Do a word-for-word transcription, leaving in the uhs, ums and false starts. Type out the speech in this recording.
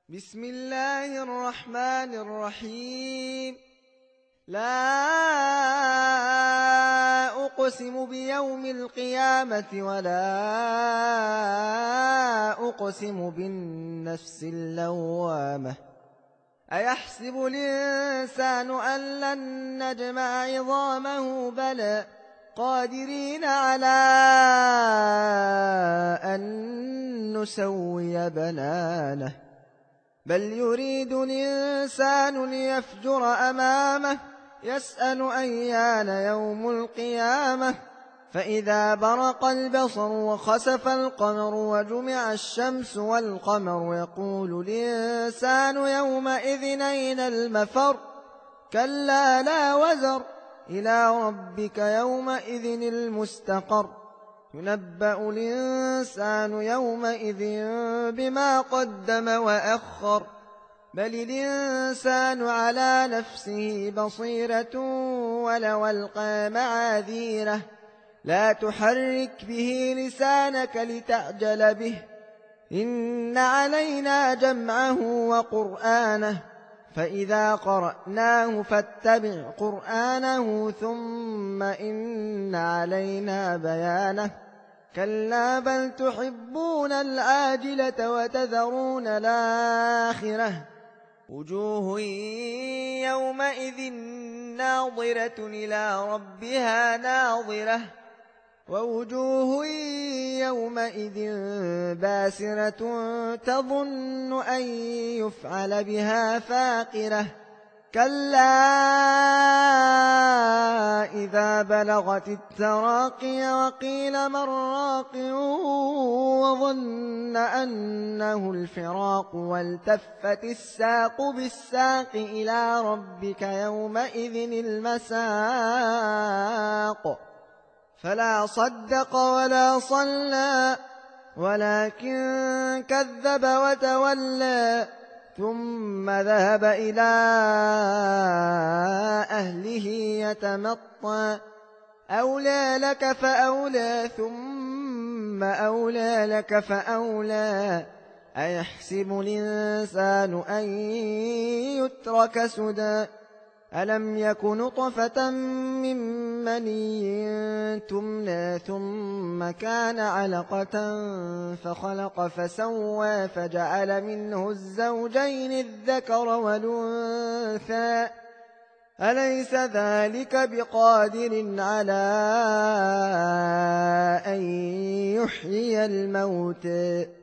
بسم الله الرحمن الرحيم. لا أقسم بيوم القيامة ولا أقسم بالنفس اللوامة أيحسب الإنسان أن لن نجمع عظامه بلى قادرين على أن نسوي بنانه بل يريد الإنسان ليفجر أمامه يسأل أيان يوم القيامة فإذا برق البصر وخسف القمر وجمع الشمس والقمر يقول الإنسان يومئذ أين المفر كلا لا وزر إلى ربك يومئذ المستقر ينبأ الإنسان يومئذ بما قدم وأخر بل الإنسان على نفسه بصيرة ولو ألقى معاذيره لا تحرك به لسانك لتعجل به إن علينا جمعه وقرآنه فإذا قرأناه فاتبع قرآنه ثم إن علينا بيانه كلا بل تحبون العاجلة وتذرون الآخرة وجوه يومئذ ناظرة إلى ربها ناظرة ووجوه يومئذ باسرة تظن أن يفعل بها فاقرة كلا إذا بلغت التراقي وقيل من راق وظن أنه الفراق والتفت الساق بالساق إلى ربك يومئذ المساق فلا صدق ولا صلى ولكن كذب وتولى ثم ذهب إلى أهله يتمطى أولى لك فأولى ثم أولى لك فأولى أيحسب الإنسان أن يترك سدى ألم يك نطفة من مني تمنى ثم كان علقة فخلق فسوى فجعل منه الزوجين الذكر والأنثى أليس ذلك بقادر على أن يحيي الموتى